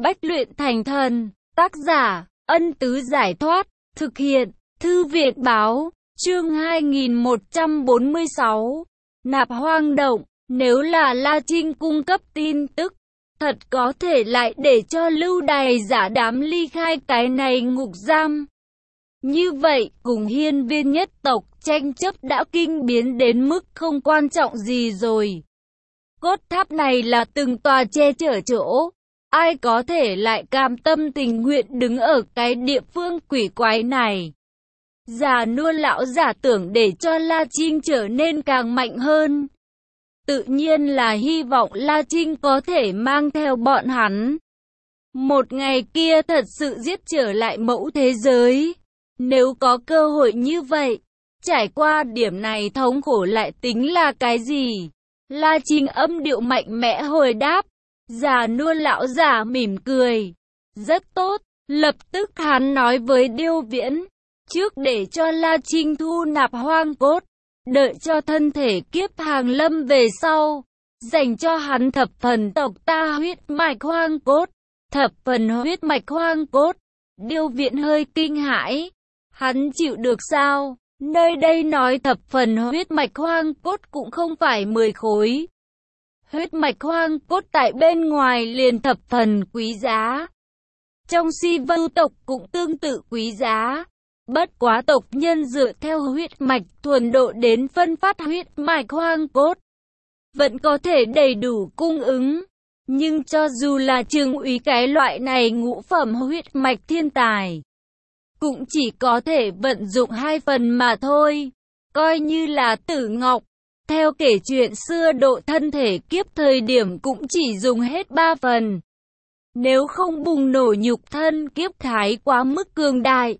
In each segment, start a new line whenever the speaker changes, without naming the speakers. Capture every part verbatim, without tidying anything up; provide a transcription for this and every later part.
Bách luyện thành thần. Tác giả, Ân Tứ Giải Thoát. Thực hiện, Thư viện Báo. Chương hai nghìn một trăm bốn mươi sáu. Nạp Hoang Động. Nếu là La Trinh cung cấp tin tức, thật có thể lại để cho Lưu Đày giả đám ly khai cái này ngục giam. Như vậy, cùng hiên viên nhất tộc tranh chấp đã kinh biến đến mức không quan trọng gì rồi. Cốt tháp này là từng tòa che chở chỗ. Ai có thể lại cam tâm tình nguyện đứng ở cái địa phương quỷ quái này. Già nua lão giả tưởng để cho La Trinh trở nên càng mạnh hơn. Tự nhiên là hy vọng La Trinh có thể mang theo bọn hắn. Một ngày kia thật sự giết trở lại mẫu thế giới. Nếu có cơ hội như vậy, trải qua điểm này thống khổ lại tính là cái gì? La Trinh âm điệu mạnh mẽ hồi đáp. Già nua lão giả mỉm cười. Rất tốt, lập tức hắn nói với Điêu Viễn. Trước để cho La Trinh thu nạp hoang cốt, đợi cho thân thể kiếp hàng lâm về sau, dành cho hắn thập phần tộc ta huyết mạch hoang cốt. Thập phần huyết mạch hoang cốt. Điêu Viễn hơi kinh hãi. Hắn chịu được sao? Nơi đây nói thập phần huyết mạch hoang cốt cũng không phải mười khối. Huyết mạch hoang cốt tại bên ngoài liền thập phần quý giá. Trong Si Vưu tộc cũng tương tự quý giá. Bất quá tộc nhân dựa theo huyết mạch thuần độ đến phân phát huyết mạch hoang cốt, vẫn có thể đầy đủ cung ứng. Nhưng cho dù là Trương Úy cái loại này ngũ phẩm huyết mạch thiên tài, cũng chỉ có thể vận dụng hai phần mà thôi. Coi như là Tử Ngọc, theo kể chuyện xưa độ thân thể kiếp thời điểm cũng chỉ dùng hết ba phần. Nếu không bùng nổ nhục thân kiếp thái quá mức cường đại,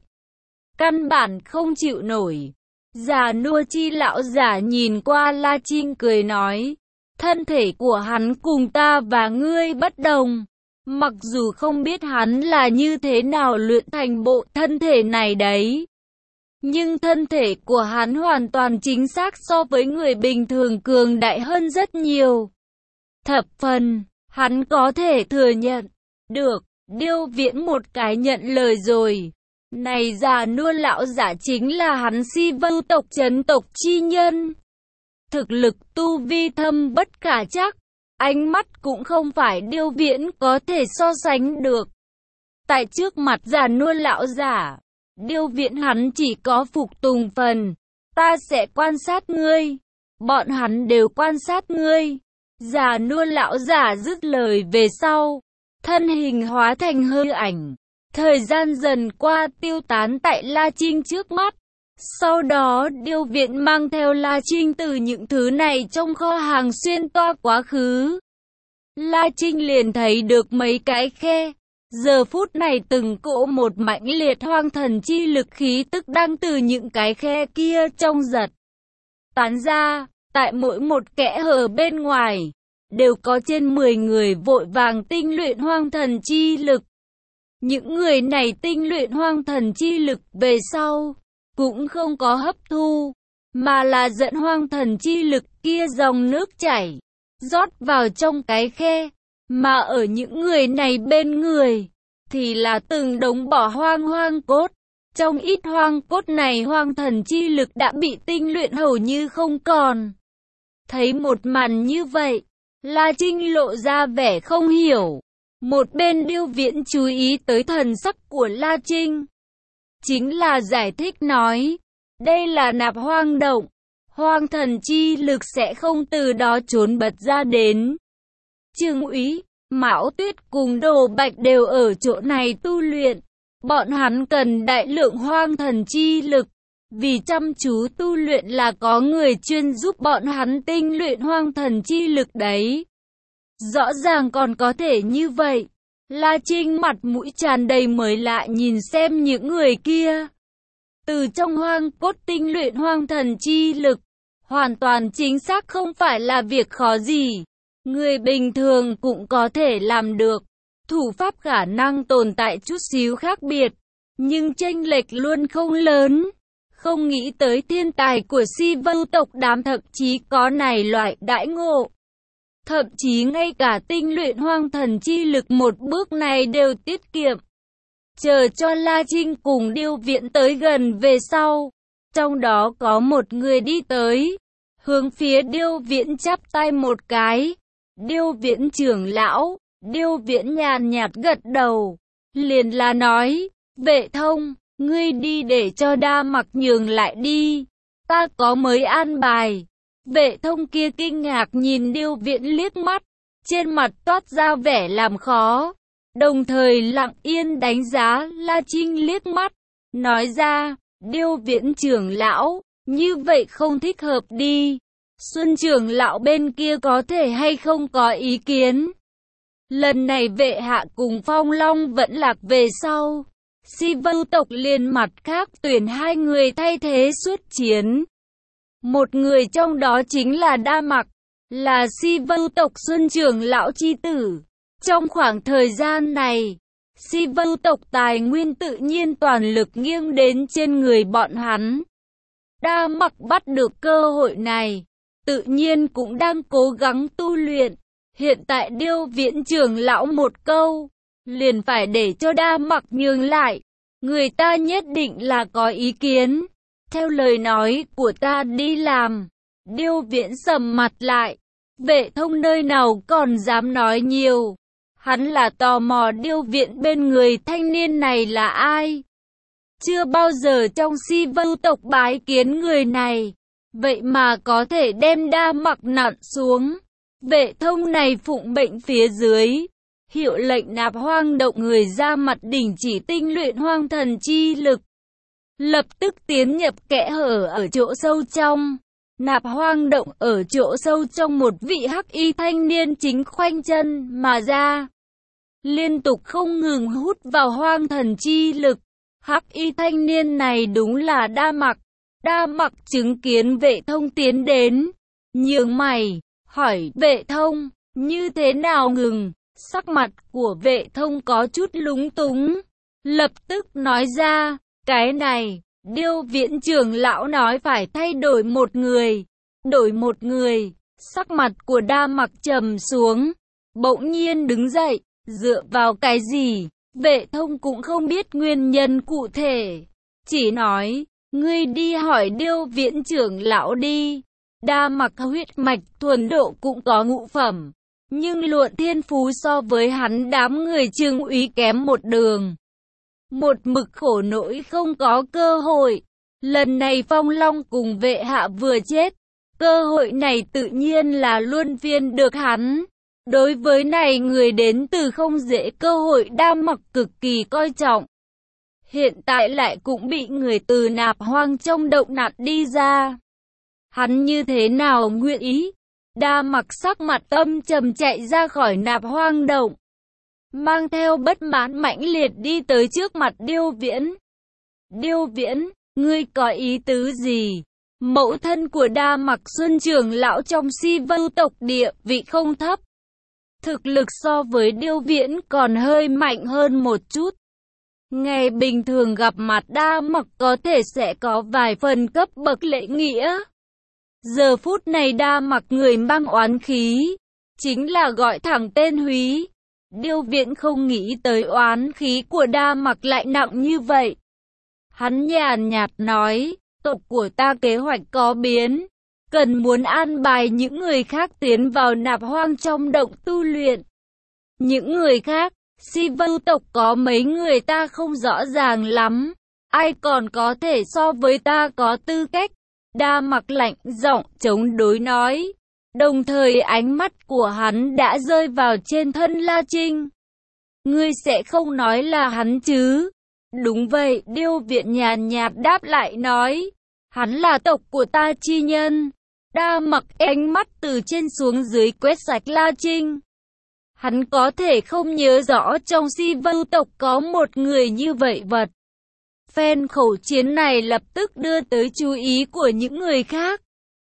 căn bản không chịu nổi. Già nua chi lão giả nhìn qua La Trinh cười nói. Thân thể của hắn cùng ta và ngươi bất đồng. Mặc dù không biết hắn là như thế nào luyện thành bộ thân thể này đấy, nhưng thân thể của hắn hoàn toàn chính xác so với người bình thường cường đại hơn rất nhiều. Thập phần, hắn có thể thừa nhận. Được, Điêu Viễn một cái nhận lời rồi. Này già nua lão giả chính là hắn Si Vưu tộc chấn tộc chi nhân. Thực lực tu vi thâm bất khả trắc. Ánh mắt cũng không phải Điêu Viễn có thể so sánh được. Tại trước mặt già nua lão giả, Điêu Viễn hắn chỉ có phục tùng phần. Ta sẽ quan sát ngươi. Bọn hắn đều quan sát ngươi. Già nua lão giả dứt lời về sau, thân hình hóa thành hư ảnh. Thời gian dần qua tiêu tán tại La Trinh trước mắt. Sau đó Điêu Viễn mang theo La Trinh từ những thứ này trong kho hàng xuyên toa quá khứ. La Trinh liền thấy được mấy cái khe. Giờ phút này từng cỗ một mãnh liệt hoang thần chi lực khí tức đang từ những cái khe kia trong giật tán ra. Tại mỗi một kẽ hở bên ngoài, đều có trên mười người vội vàng tinh luyện hoang thần chi lực. Những người này tinh luyện hoang thần chi lực về sau, cũng không có hấp thu, mà là dẫn hoang thần chi lực kia dòng nước chảy, rót vào trong cái khe. Mà ở những người này bên người, thì là từng đống bỏ hoang hoang cốt. Trong ít hoang cốt này hoang thần chi lực đã bị tinh luyện hầu như không còn. Thấy một màn như vậy, La Trinh lộ ra vẻ không hiểu. Một bên Điêu Viễn chú ý tới thần sắc của La Trinh, chính là giải thích nói. Đây là nạp hoang động. Hoang thần chi lực sẽ không từ đó trốn bật ra đến. Trương Úy, Mão Tuyết cùng Đồ Bạch đều ở chỗ này tu luyện. Bọn hắn cần đại lượng hoang thần chi lực. Vì chăm chú tu luyện là có người chuyên giúp bọn hắn tinh luyện hoang thần chi lực đấy. Rõ ràng còn có thể như vậy. La Trinh mặt mũi tràn đầy mới lạ nhìn xem những người kia. Từ trong hoang cốt tinh luyện hoang thần chi lực, hoàn toàn chính xác không phải là việc khó gì. Người bình thường cũng có thể làm được. Thủ pháp khả năng tồn tại chút xíu khác biệt, nhưng chênh lệch luôn không lớn. Không nghĩ tới thiên tài của Si Vưu tộc đám thậm chí có này loại đãi ngộ. thậm chí ngay cả tinh luyện hoang thần chi lực một bước này đều tiết kiệm. Chờ cho La Trinh cùng Điêu Viễn tới gần về sau, trong đó có một người đi tới, hướng phía Điêu Viễn chắp tay một cái. Điêu Viễn trưởng lão, Điêu Viễn nhàn nhạt gật đầu, liền là nói, Vệ Thông, ngươi đi để cho Đa Mặc nhường lại đi, ta có mới an bài. Vệ Thông kia kinh ngạc nhìn Điêu Viễn liếc mắt, trên mặt toát ra vẻ làm khó, đồng thời lặng yên đánh giá La Trinh liếc mắt, nói ra, Điêu Viễn trưởng lão, như vậy không thích hợp đi. Xuân trưởng lão bên kia có thể hay không có ý kiến. Lần này vệ hạ cùng Phong Long vẫn lạc về sau, Si Vưu tộc liền mặt khác tuyển hai người thay thế xuất chiến. Một người trong đó chính là Đa Mặc, là Si Vưu tộc Xuân trưởng lão chi tử. Trong khoảng thời gian này, Si Vưu tộc tài nguyên tự nhiên toàn lực nghiêng đến trên người bọn hắn. Đa Mặc bắt được cơ hội này, tự nhiên cũng đang cố gắng tu luyện. Hiện tại Điêu Viễn trưởng lão một câu, liền phải để cho Đa Mặc nhường lại. Người ta nhất định là có ý kiến. Theo lời nói của ta đi làm. Điêu Viễn sầm mặt lại. Vệ Thông nơi nào còn dám nói nhiều. Hắn là tò mò Điêu Viễn bên người thanh niên này là ai. Chưa bao giờ trong Si Vưu tộc bái kiến người này. Vậy mà có thể đem Đa Mặc nặn xuống. Vệ Thông này phụng bệnh phía dưới, hiệu lệnh Nạp Hoang động người ra mặt đình chỉ tinh luyện hoang thần chi lực. Lập tức tiến nhập kẽ hở ở chỗ sâu trong. Nạp Hoang động ở chỗ sâu trong một vị hắc y thanh niên chính khoanh chân mà ra. Liên tục không ngừng hút vào hoang thần chi lực. Hắc y thanh niên này đúng là Đa Mặc. Đa Mặc chứng kiến Vệ Thông tiến đến, nhướng mày, hỏi Vệ Thông, như thế nào ngừng? Sắc mặt của Vệ Thông có chút lúng túng, lập tức nói ra, cái này, Điêu Viễn trưởng lão nói phải thay đổi một người, đổi một người. Sắc mặt của Đa Mặc trầm xuống, bỗng nhiên đứng dậy, dựa vào cái gì? Vệ Thông cũng không biết nguyên nhân cụ thể, chỉ nói, ngươi đi hỏi Điêu Viễn trưởng lão đi. Đa Mặc huyết mạch thuần độ cũng có ngũ phẩm, nhưng luận thiên phú so với hắn đám người Trương Úy kém một đường. Một mực khổ nỗi không có cơ hội. Lần này Phong Long cùng vệ hạ vừa chết, cơ hội này tự nhiên là luân phiên được hắn. Đối với này người đến từ không dễ cơ hội Đa Mặc cực kỳ coi trọng. Hiện tại lại cũng bị người từ Nạp Hoang trong động nặn đi ra. Hắn như thế nào nguyện ý? Đa Mặc sắc mặt âm trầm chạy ra khỏi Nạp Hoang động, mang theo bất mãn mãnh liệt đi tới trước mặt Điêu Viễn. Điêu Viễn, ngươi có ý tứ gì? Mẫu thân của Đa Mặc Xuân trưởng lão trong Si Vưu tộc địa vị không thấp. Thực lực so với Điêu Viễn còn hơi mạnh hơn một chút. Ngày bình thường gặp mặt Đa Mặc có thể sẽ có vài phần cấp bậc lễ nghĩa. Giờ phút này Đa Mặc người mang oán khí, chính là gọi thẳng tên Húy. Điêu Viễn không nghĩ tới oán khí của Đa Mặc lại nặng như vậy. Hắn nhàn nhạt nói, tộc của ta kế hoạch có biến, cần muốn an bài những người khác tiến vào Nạp Hoang trong động tu luyện. Những người khác, Si Vưu tộc có mấy người ta không rõ ràng lắm, ai còn có thể so với ta có tư cách. Đa Mặc lạnh giọng chống đối nói, đồng thời ánh mắt của hắn đã rơi vào trên thân La Trinh. Ngươi sẽ không nói là hắn chứ? Đúng vậy, Điêu Viễn nhàn nhạt đáp lại nói, hắn là tộc của ta chi nhân. Đa Mặc ánh mắt từ trên xuống dưới quét sạch La Trinh. Hắn có thể không nhớ rõ trong Si Vưu tộc có một người như vậy vật. Phen khẩu chiến này lập tức đưa tới chú ý của những người khác.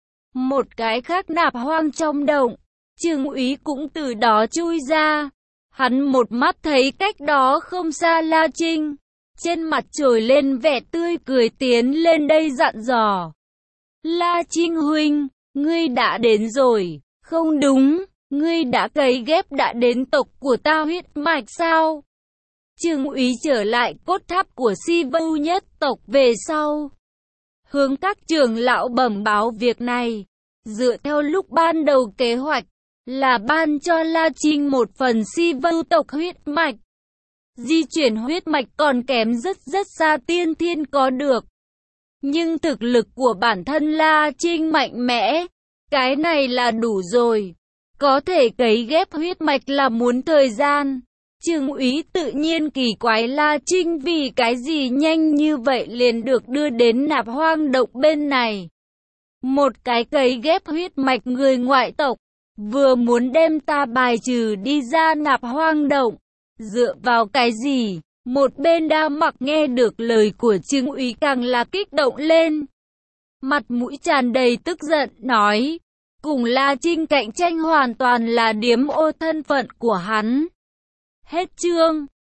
Một cái khác Nạp Hoang trong động, Trương Úy cũng từ đó chui ra. Hắn một mắt thấy cách đó không xa La Trinh, trên mặt trồi lên vẻ tươi cười tiến lên đây dặn dò. La Trinh huynh, ngươi đã đến rồi. Không đúng, Ngươi đã cấy ghép đã đến tộc của ta huyết mạch sao? Trương úy trở lại cốt tháp của Si Vu nhất tộc về sau, hướng các trưởng lão bẩm báo việc này. Dựa theo lúc ban đầu kế hoạch, là ban cho La Trinh một phần Si Vu tộc huyết mạch. Di chuyển huyết mạch còn kém rất rất xa tiên thiên có được. Nhưng thực lực của bản thân La Trinh mạnh mẽ, cái này là đủ rồi. Có thể cấy ghép huyết mạch là muốn thời gian. Trương úy tự nhiên kỳ quái La Trinh vì cái gì nhanh như vậy liền được đưa đến Nạp Hoang Động bên này. Một cái cấy ghép huyết mạch người ngoại tộc, vừa muốn đem ta bài trừ đi ra Nạp Hoang Động. Dựa vào cái gì? Một bên Đa Mặc nghe được lời của Trương úy càng là kích động lên. Mặt mũi tràn đầy tức giận, nói, cùng La Trinh cạnh tranh hoàn toàn là điếm ô thân phận của hắn. Hết chương.